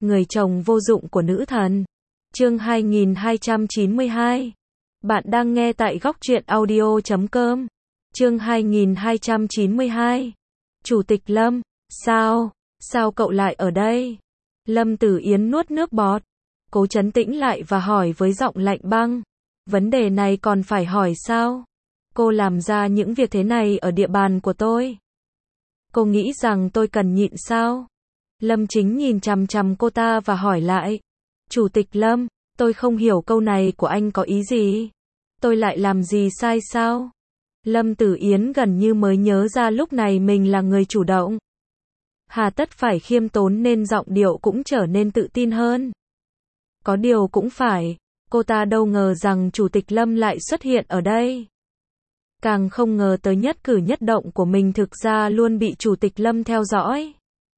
Người chồng vô dụng của nữ thần. Chương 2292. Bạn đang nghe tại góc truyện audio.com. Chương 2292. Chủ tịch Lâm, sao cậu lại ở đây? Lâm Tử Yến nuốt nước bọt, cố trấn tĩnh lại và hỏi với giọng lạnh băng. Vấn đề này còn phải hỏi sao? Cô làm ra những việc thế này ở địa bàn của tôi. Cô nghĩ rằng tôi cần nhịn sao? Lâm Chính nhìn chằm chằm cô ta và hỏi lại. Chủ tịch Lâm, tôi không hiểu câu này của anh có ý gì. Tôi lại làm gì sai sao? Lâm Tử Yến gần như mới nhớ ra lúc này mình là người chủ động. Hà tất phải khiêm tốn nên giọng điệu cũng trở nên tự tin hơn. Có điều cũng phải, cô ta đâu ngờ rằng Chủ tịch Lâm lại xuất hiện ở đây. Càng không ngờ tới nhất cử nhất động của mình thực ra luôn bị Chủ tịch Lâm theo dõi.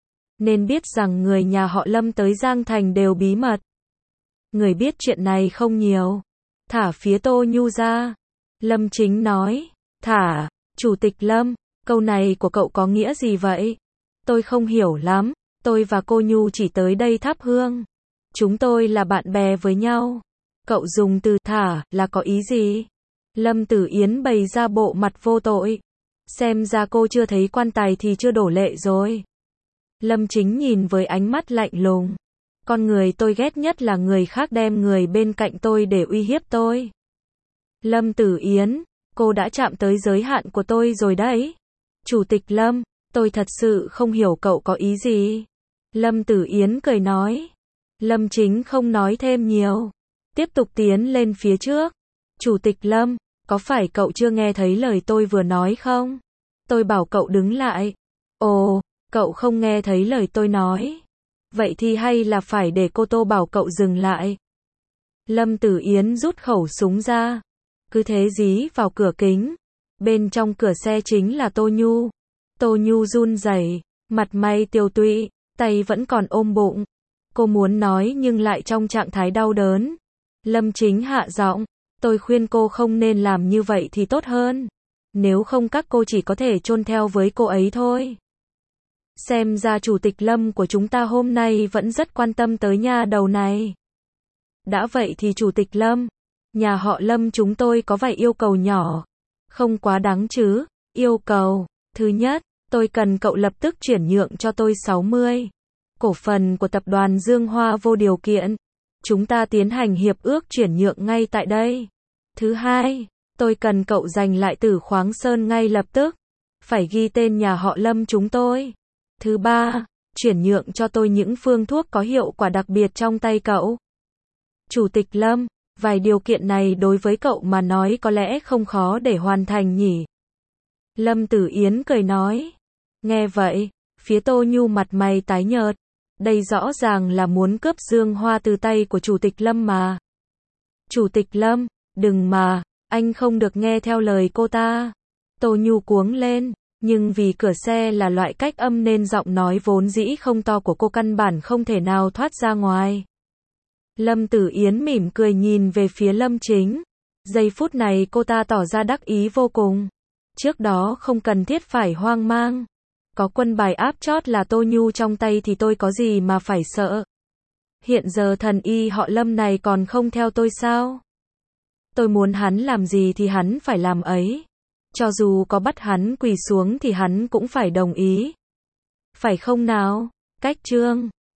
Nên biết rằng người nhà họ Lâm tới Giang Thành đều bí mật. Người biết chuyện này không nhiều. Thả phía Tô Nhu ra. Lâm Chính nói. Thả, Chủ tịch Lâm, câu này của cậu có nghĩa gì vậy? Tôi không hiểu lắm, tôi và cô Nhu chỉ tới đây thắp hương. Chúng tôi là bạn bè với nhau. Cậu dùng từ thả là có ý gì? Lâm Tử Yến bày ra bộ mặt vô tội. Xem ra cô chưa thấy quan tài thì chưa đổ lệ rồi. Lâm Chính nhìn với ánh mắt lạnh lùng. Con người tôi ghét nhất là người khác đem người bên cạnh tôi để uy hiếp tôi. Lâm Tử Yến, cô đã chạm tới giới hạn của tôi rồi đấy. Chủ tịch Lâm, tôi thật sự không hiểu cậu có ý gì. Lâm Tử Yến cười nói. Lâm Chính không nói thêm nhiều. Tiếp tục tiến lên phía trước. Chủ tịch Lâm, có phải cậu chưa nghe thấy lời tôi vừa nói không? Tôi bảo cậu đứng lại. Ồ, cậu không nghe thấy lời tôi nói. Vậy thì hay là phải để cô Tô bảo cậu dừng lại. Lâm Tử Yến rút khẩu súng ra. Cứ thế dí vào cửa kính. Bên trong cửa xe chính là Tô Nhu. Tô Nhu run rẩy, mặt mày tiều tụy, tay vẫn còn ôm bụng. Cô muốn nói nhưng lại trong trạng thái đau đớn. Lâm Chính hạ giọng. Tôi khuyên cô không nên làm như vậy thì tốt hơn. Nếu không các cô chỉ có thể chôn theo với cô ấy thôi. Xem ra Chủ tịch Lâm của chúng ta hôm nay vẫn rất quan tâm tới nha đầu này. Đã vậy thì Chủ tịch Lâm, nhà họ Lâm chúng tôi có vài yêu cầu nhỏ. Không quá đáng chứ. Yêu cầu. Thứ nhất, tôi cần cậu lập tức chuyển nhượng cho tôi 60 cổ phần của tập đoàn Dương Hoa vô điều kiện. Chúng ta tiến hành hiệp ước chuyển nhượng ngay tại đây. Thứ hai, tôi cần cậu giành lại Tử Khoáng Sơn ngay lập tức. Phải ghi tên nhà họ Lâm chúng tôi. Thứ ba, chuyển nhượng cho tôi những phương thuốc có hiệu quả đặc biệt trong tay cậu. Chủ tịch Lâm, vài điều kiện này đối với cậu mà nói có lẽ không khó để hoàn thành nhỉ? Lâm Tử Yến cười nói. Nghe vậy, phía Tô Nhu mặt mày tái nhợt. Đây rõ ràng là muốn cướp Dương Hoa từ tay của Chủ tịch Lâm mà. Chủ tịch Lâm, đừng mà, anh không được nghe theo lời cô ta. Tô Nhu cuống lên, nhưng vì cửa xe là loại cách âm nên giọng nói vốn dĩ không to của cô căn bản không thể nào thoát ra ngoài. Lâm Tử Yến mỉm cười nhìn về phía Lâm Chính. Giây phút này cô ta tỏ ra đắc ý vô cùng. Trước đó không cần thiết phải hoang mang. Có quân bài áp chót là Tô Nhu trong tay thì tôi có gì mà phải sợ. Hiện giờ thần y họ Lâm này còn không theo tôi sao? Tôi muốn hắn làm gì thì hắn phải làm ấy. Cho dù có bắt hắn quỳ xuống thì hắn cũng phải đồng ý. Phải không nào? Cách Trương,